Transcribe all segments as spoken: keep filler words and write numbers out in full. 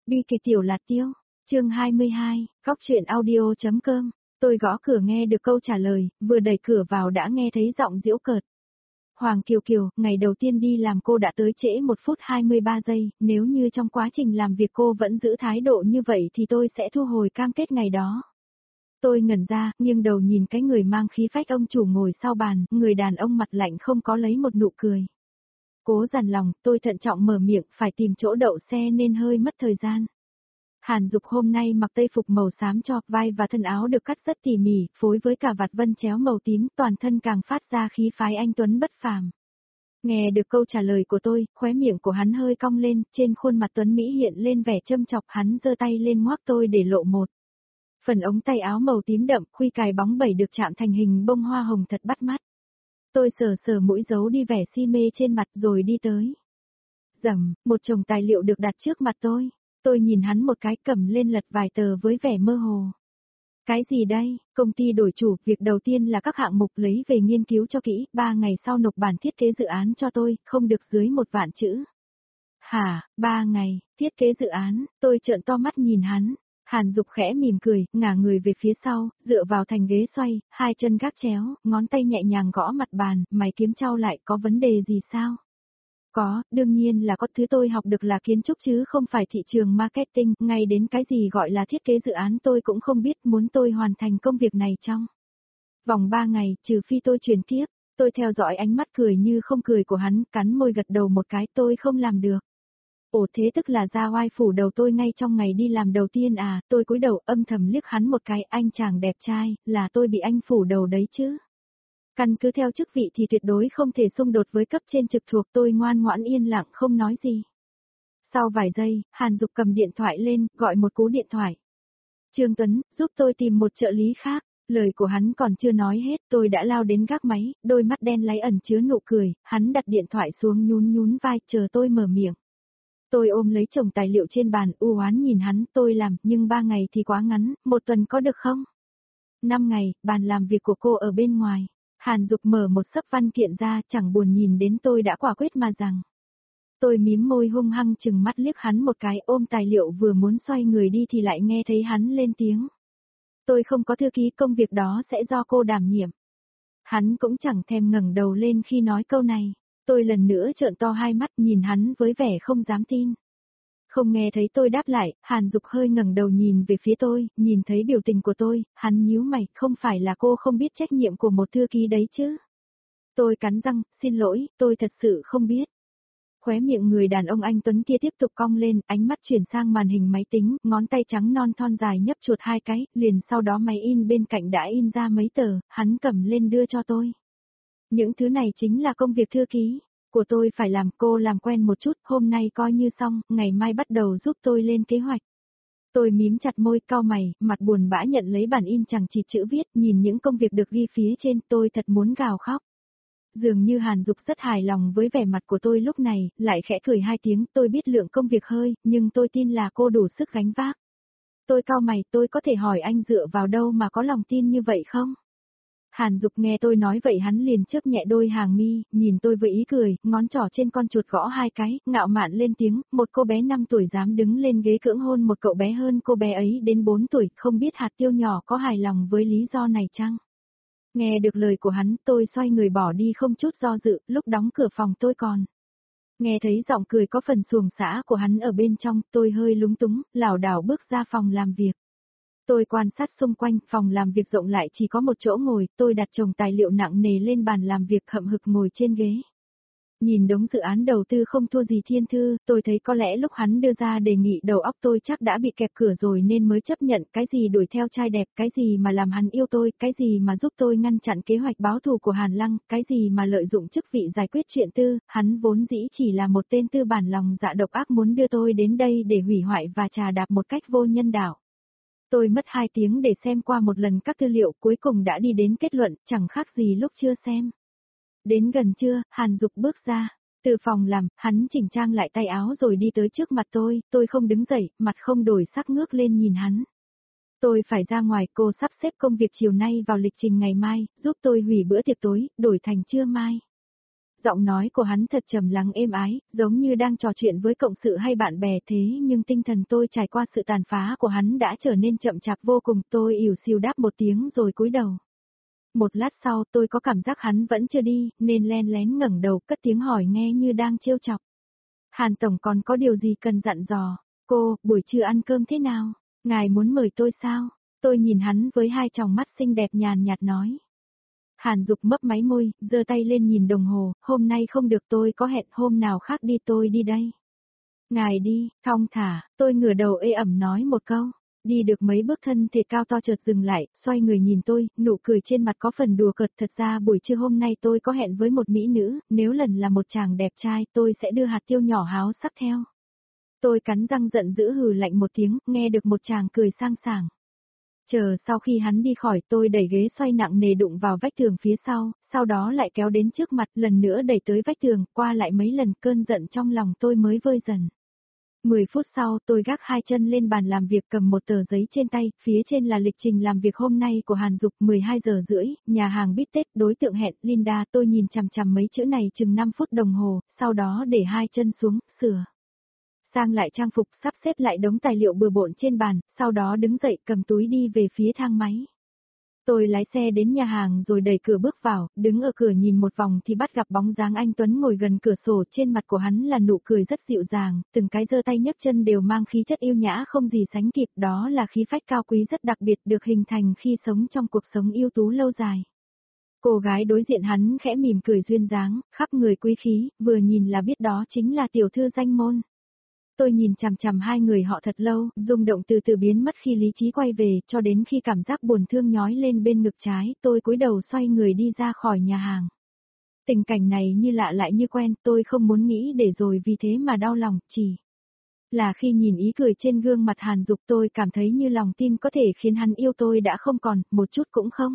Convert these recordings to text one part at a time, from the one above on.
Bi kịch tiểu lạt tiêu, chương hai mươi hai, góc truyện audio.com, tôi gõ cửa nghe được câu trả lời, vừa đẩy cửa vào đã nghe thấy giọng giễu cợt. Hoàng Kiều Kiều, ngày đầu tiên đi làm cô đã tới trễ một phút hai mươi ba giây, nếu như trong quá trình làm việc cô vẫn giữ thái độ như vậy thì tôi sẽ thu hồi cam kết ngày đó. Tôi ngẩn ra, nghiêng đầu nhìn cái người mang khí phách ông chủ ngồi sau bàn, người đàn ông mặt lạnh không có lấy một nụ cười. Cố dằn lòng, tôi thận trọng mở miệng, phải tìm chỗ đậu xe nên hơi mất thời gian. Hàn Dục hôm nay mặc tây phục màu xám cho, vai và thân áo được cắt rất tỉ mỉ, phối với cả vạt vân chéo màu tím, toàn thân càng phát ra khí phái anh tuấn bất phàm. Nghe được câu trả lời của tôi, khóe miệng của hắn hơi cong lên, trên khuôn mặt tuấn mỹ hiện lên vẻ châm chọc, hắn giơ tay lên ngoác tôi để lộ một. Phần ống tay áo màu tím đậm, khuy cài bóng bẩy được chạm thành hình bông hoa hồng thật bắt mắt. Tôi sờ sờ mũi giấu đi vẻ si mê trên mặt rồi đi tới. Rầm, một chồng tài liệu được đặt trước mặt tôi. Tôi nhìn hắn một cái, cầm lên lật vài tờ với vẻ mơ hồ. Cái gì đây? Công ty đổi chủ, việc đầu tiên là các hạng mục lấy về nghiên cứu cho kỹ, ba ngày sau nộp bản thiết kế dự án cho tôi, không được dưới một vạn chữ. Hả, ba ngày, thiết kế dự án, tôi trợn to mắt nhìn hắn. Hàn Dục khẽ mỉm cười, ngả người về phía sau, dựa vào thành ghế xoay, hai chân gác chéo, ngón tay nhẹ nhàng gõ mặt bàn, mày kiếm trao lại, có vấn đề gì sao? Có, đương nhiên là có, thứ tôi học được là kiến trúc chứ không phải thị trường marketing, ngay đến cái gì gọi là thiết kế dự án tôi cũng không biết, muốn tôi hoàn thành công việc này trong vòng ba ngày, trừ phi tôi chuyển tiếp. Tôi theo dõi ánh mắt cười như không cười của hắn, cắn môi gật đầu một cái, tôi không làm được. Ồ, thế tức là ra oai phủ đầu tôi ngay trong ngày đi làm đầu tiên à? Tôi cúi đầu âm thầm liếc hắn một cái, anh chàng đẹp trai, là tôi bị anh phủ đầu đấy chứ. Căn cứ theo chức vị thì tuyệt đối không thể xung đột với cấp trên trực thuộc, tôi ngoan ngoãn yên lặng không nói gì. Sau vài giây, Hàn Dục cầm điện thoại lên, gọi một cú điện thoại. Trương Tuấn, giúp tôi tìm một trợ lý khác. Lời của hắn còn chưa nói hết, tôi đã lao đến gác máy, đôi mắt đen láy ẩn chứa nụ cười, hắn đặt điện thoại xuống nhún nhún vai, chờ tôi mở miệng. Tôi ôm lấy chồng tài liệu trên bàn, u oán nhìn hắn, tôi làm, nhưng ba ngày thì quá ngắn, một tuần có được không? Năm ngày, bàn làm việc của cô ở bên ngoài. Hàn Dục mở một xấp văn kiện ra, chẳng buồn nhìn đến tôi đã quả quyết mà rằng. Tôi mím môi hung hăng chừng mắt liếc hắn một cái, ôm tài liệu vừa muốn xoay người đi thì lại nghe thấy hắn lên tiếng. Tôi không có thư ký, công việc đó sẽ do cô đảm nhiệm. Hắn cũng chẳng thèm ngẩng đầu lên khi nói câu này. Tôi lần nữa trợn to hai mắt nhìn hắn với vẻ không dám tin. Không nghe thấy tôi đáp lại, Hàn Dục hơi ngẩng đầu nhìn về phía tôi, nhìn thấy biểu tình của tôi, hắn nhíu mày, không phải là cô không biết trách nhiệm của một thư ký đấy chứ. Tôi cắn răng, xin lỗi, tôi thật sự không biết. Khóe miệng người đàn ông anh Tuấn kia tiếp tục cong lên, ánh mắt chuyển sang màn hình máy tính, ngón tay trắng non thon dài nhấp chuột hai cái, liền sau đó máy in bên cạnh đã in ra mấy tờ, hắn cầm lên đưa cho tôi. Những thứ này chính là công việc thư ký của tôi phải làm, cô làm quen một chút, hôm nay coi như xong, ngày mai bắt đầu giúp tôi lên kế hoạch. Tôi mím chặt môi, cau mày, mặt buồn bã nhận lấy bản in chẳng chịt chữ viết, nhìn những công việc được ghi phía trên, tôi thật muốn gào khóc. Dường như Hàn Dục rất hài lòng với vẻ mặt của tôi lúc này, lại khẽ cười hai tiếng, tôi biết lượng công việc hơi, nhưng tôi tin là cô đủ sức gánh vác. Tôi cau mày, tôi có thể hỏi anh dựa vào đâu mà có lòng tin như vậy không? Hàn Dục nghe tôi nói vậy hắn liền chớp nhẹ đôi hàng mi, nhìn tôi với ý cười, ngón trỏ trên con chuột gõ hai cái, ngạo mạn lên tiếng, một cô bé năm tuổi dám đứng lên ghế cưỡng hôn một cậu bé hơn cô bé ấy đến bốn tuổi, không biết hạt tiêu nhỏ có hài lòng với lý do này chăng? Nghe được lời của hắn, tôi xoay người bỏ đi không chút do dự, lúc đóng cửa phòng tôi còn. Nghe thấy giọng cười có phần xuồng xã của hắn ở bên trong, tôi hơi lúng túng, lảo đảo bước ra phòng làm việc. Tôi quan sát xung quanh, phòng làm việc rộng lại chỉ có một chỗ ngồi, tôi đặt chồng tài liệu nặng nề lên bàn làm việc hậm hực ngồi trên ghế. Nhìn đống dự án đầu tư không thua gì Thiên Thư, tôi thấy có lẽ lúc hắn đưa ra đề nghị đầu óc tôi chắc đã bị kẹp cửa rồi nên mới chấp nhận, cái gì đuổi theo trai đẹp, cái gì mà làm hắn yêu tôi, cái gì mà giúp tôi ngăn chặn kế hoạch báo thù của Hàn Lăng, cái gì mà lợi dụng chức vị giải quyết chuyện tư, hắn vốn dĩ chỉ là một tên tư bản lòng dạ độc ác muốn đưa tôi đến đây để hủy hoại và trà đạp một cách vô nhân đạo. Tôi mất hai tiếng để xem qua một lần các tư liệu, cuối cùng đã đi đến kết luận, chẳng khác gì lúc chưa xem. Đến gần trưa, Hàn Dục bước ra. Từ phòng làm, hắn chỉnh trang lại tay áo rồi đi tới trước mặt tôi, tôi không đứng dậy, mặt không đổi sắc ngước lên nhìn hắn. Tôi phải ra ngoài, cô sắp xếp công việc chiều nay vào lịch trình ngày mai, giúp tôi hủy bữa tiệc tối, đổi thành trưa mai. Giọng nói của hắn thật trầm lắng êm ái, giống như đang trò chuyện với cộng sự hay bạn bè thế nhưng tinh thần tôi trải qua sự tàn phá của hắn đã trở nên chậm chạp vô cùng. Tôi ỉu xìu đáp một tiếng rồi cúi đầu. Một lát sau tôi có cảm giác hắn vẫn chưa đi, nên len lén ngẩng đầu cất tiếng hỏi nghe như đang trêu chọc. Hàn Tổng còn có điều gì cần dặn dò? Cô, buổi trưa ăn cơm thế nào? Ngài muốn mời tôi sao? Tôi nhìn hắn với hai tròng mắt xinh đẹp nhàn nhạt nói. Hàn Dục mấp máy môi, giơ tay lên nhìn đồng hồ, hôm nay không được tôi có hẹn hôm nào khác đi tôi đi đây. Ngài đi, thong thả, tôi ngửa đầu ê ẩm nói một câu. Đi được mấy bước thân thể cao to chợt dừng lại, xoay người nhìn tôi, nụ cười trên mặt có phần đùa cợt. Thật ra buổi trưa hôm nay tôi có hẹn với một mỹ nữ, nếu lần là một chàng đẹp trai tôi sẽ đưa hạt tiêu nhỏ háo sắc theo. Tôi cắn răng giận dữ hừ lạnh một tiếng, nghe được một chàng cười sang sảng. Chờ sau khi hắn đi khỏi tôi đẩy ghế xoay nặng nề đụng vào vách tường phía sau, sau đó lại kéo đến trước mặt lần nữa đẩy tới vách tường, qua lại mấy lần cơn giận trong lòng tôi mới vơi dần. Mười phút sau tôi gác hai chân lên bàn làm việc cầm một tờ giấy trên tay, phía trên là lịch trình làm việc hôm nay của Hàn Dục mười hai giờ rưỡi, nhà hàng bít tết, đối tượng hẹn, Linda. Tôi nhìn chằm chằm mấy chữ này chừng năm phút đồng hồ, sau đó để hai chân xuống, sửa sang lại trang phục, sắp xếp lại đống tài liệu bừa bộn trên bàn, sau đó đứng dậy cầm túi đi về phía thang máy. Tôi lái xe đến nhà hàng rồi đẩy cửa bước vào, đứng ở cửa nhìn một vòng thì bắt gặp bóng dáng anh Tuấn ngồi gần cửa sổ, trên mặt của hắn là nụ cười rất dịu dàng, từng cái giơ tay nhấc chân đều mang khí chất yêu nhã không gì sánh kịp, đó là khí phách cao quý rất đặc biệt được hình thành khi sống trong cuộc sống ưu tú lâu dài. Cô gái đối diện hắn khẽ mỉm cười duyên dáng, khắp người quý khí, vừa nhìn là biết đó chính là tiểu thư danh môn. Tôi nhìn chằm chằm hai người họ thật lâu, rung động từ từ biến mất khi lý trí quay về, cho đến khi cảm giác buồn thương nhói lên bên ngực trái, tôi cúi đầu xoay người đi ra khỏi nhà hàng. Tình cảnh này như lạ lại như quen, tôi không muốn nghĩ để rồi vì thế mà đau lòng, chỉ là khi nhìn ý cười trên gương mặt Hàn Dục tôi cảm thấy như lòng tin có thể khiến hắn yêu tôi đã không còn, một chút cũng không.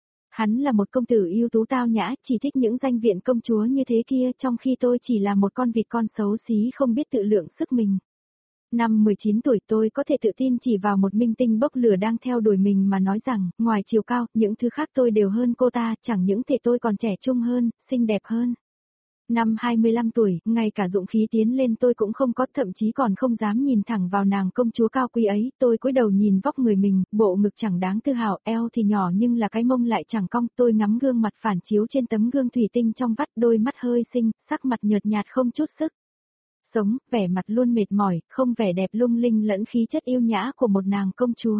Hắn là một công tử ưu tú tao nhã, chỉ thích những danh viện công chúa như thế kia, trong khi tôi chỉ là một con vịt con xấu xí không biết tự lượng sức mình. Năm mười chín tuổi tôi có thể tự tin chỉ vào một minh tinh bốc lửa đang theo đuổi mình mà nói rằng, ngoài chiều cao, những thứ khác tôi đều hơn cô ta, chẳng những thể tôi còn trẻ trung hơn, xinh đẹp hơn. Năm hai mươi lăm tuổi, ngay cả dũng khí tiến lên tôi cũng không có, thậm chí còn không dám nhìn thẳng vào nàng công chúa cao quý ấy, tôi cúi đầu nhìn vóc người mình, bộ ngực chẳng đáng tự hào, eo thì nhỏ nhưng là cái mông lại chẳng cong, tôi ngắm gương mặt phản chiếu trên tấm gương thủy tinh trong vắt, đôi mắt hơi xinh, sắc mặt nhợt nhạt không chút sức sống, vẻ mặt luôn mệt mỏi, không vẻ đẹp lung linh lẫn khí chất yêu nhã của một nàng công chúa.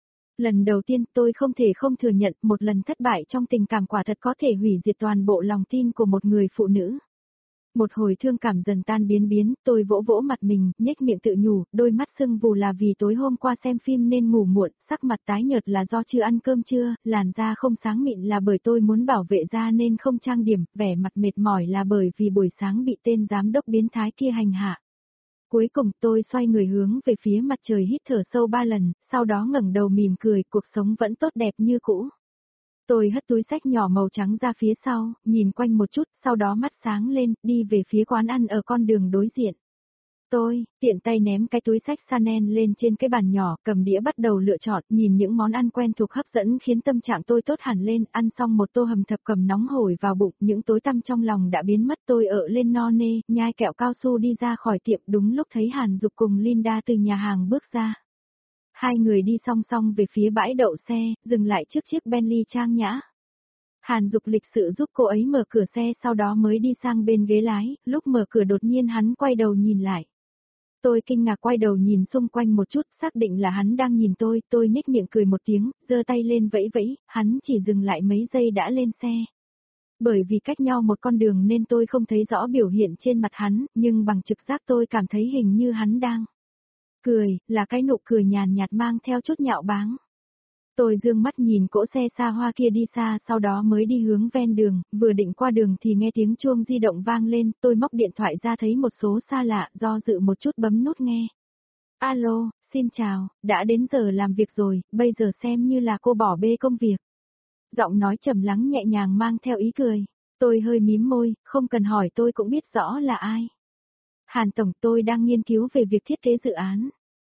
Lần đầu tiên tôi không thể không thừa nhận một lần thất bại trong tình cảm quả thật có thể hủy diệt toàn bộ lòng tin của một người phụ nữ. Một hồi thương cảm dần tan biến biến, tôi vỗ vỗ mặt mình, nhếch miệng tự nhủ, đôi mắt sưng vù là vì tối hôm qua xem phim nên ngủ muộn, sắc mặt tái nhợt là do chưa ăn cơm trưa, làn da không sáng mịn là bởi tôi muốn bảo vệ da nên không trang điểm, vẻ mặt mệt mỏi là bởi vì buổi sáng bị tên giám đốc biến thái kia hành hạ. Cuối cùng tôi xoay người hướng về phía mặt trời hít thở sâu ba lần, sau đó ngẩng đầu mỉm cười, cuộc sống vẫn tốt đẹp như cũ. Tôi hất túi xách nhỏ màu trắng ra phía sau, nhìn quanh một chút, sau đó mắt sáng lên, đi về phía quán ăn ở con đường đối diện. Tôi, tiện tay ném cái túi xách Chanel lên trên cái bàn nhỏ, cầm đĩa bắt đầu lựa chọn, nhìn những món ăn quen thuộc hấp dẫn khiến tâm trạng tôi tốt hẳn lên, ăn xong một tô hầm thập cẩm nóng hổi vào bụng, những tối tăm trong lòng đã biến mất, tôi ở lên no nê, nhai kẹo cao su đi ra khỏi tiệm, đúng lúc thấy Hàn Dục cùng Linda từ nhà hàng bước ra. Hai người đi song song về phía bãi đậu xe, dừng lại trước chiếc Bentley trang nhã. Hàn Dục lịch sự giúp cô ấy mở cửa xe sau đó mới đi sang bên ghế lái, lúc mở cửa đột nhiên hắn quay đầu nhìn lại. Tôi kinh ngạc quay đầu nhìn xung quanh một chút, xác định là hắn đang nhìn tôi, tôi nhếch miệng cười một tiếng, giơ tay lên vẫy vẫy, hắn chỉ dừng lại mấy giây đã lên xe. Bởi vì cách nhau một con đường nên tôi không thấy rõ biểu hiện trên mặt hắn, nhưng bằng trực giác tôi cảm thấy hình như hắn đang cười, là cái nụ cười nhàn nhạt mang theo chút nhạo báng. Tôi dương mắt nhìn cỗ xe xa hoa kia đi xa, sau đó mới đi hướng ven đường, vừa định qua đường thì nghe tiếng chuông di động vang lên, tôi móc điện thoại ra thấy một số xa lạ, do dự một chút bấm nút nghe. Alo, xin chào, đã đến giờ làm việc rồi, bây giờ xem như là cô bỏ bê công việc. Giọng nói trầm lắng nhẹ nhàng mang theo ý cười. Tôi hơi mím môi, không cần hỏi tôi cũng biết rõ là ai. Hàn Tổng, tôi đang nghiên cứu về việc thiết kế dự án.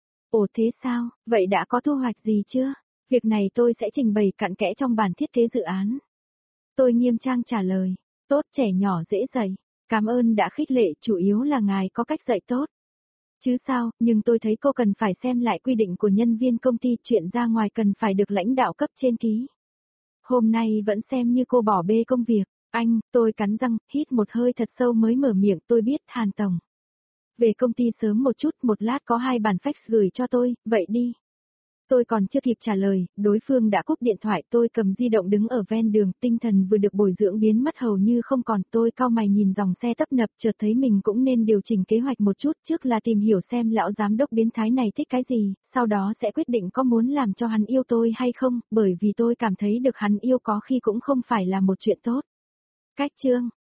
Ồ thế sao, vậy đã có thu hoạch gì chưa? Việc này tôi sẽ trình bày cặn kẽ trong bản thiết kế dự án. Tôi nghiêm trang trả lời. Tốt, trẻ nhỏ dễ dạy. Cảm ơn đã khích lệ, chủ yếu là ngài có cách dạy tốt. Chứ sao, nhưng tôi thấy cô cần phải xem lại quy định của nhân viên công ty, chuyện ra ngoài cần phải được lãnh đạo cấp trên ký. Hôm nay vẫn xem như cô bỏ bê công việc. Anh, tôi cắn răng, hít một hơi thật sâu mới mở miệng, tôi biết, Hàn Tổng. Về công ty sớm một chút, một lát có hai bản fax gửi cho tôi, vậy đi. Tôi còn chưa kịp trả lời, đối phương đã cúp điện thoại, tôi cầm di động đứng ở ven đường, tinh thần vừa được bồi dưỡng biến mất hầu như không còn, tôi cau mày nhìn dòng xe tấp nập, chợt thấy mình cũng nên điều chỉnh kế hoạch một chút, trước là tìm hiểu xem lão giám đốc biến thái này thích cái gì, sau đó sẽ quyết định có muốn làm cho hắn yêu tôi hay không, bởi vì tôi cảm thấy được hắn yêu có khi cũng không phải là một chuyện tốt. Cách chương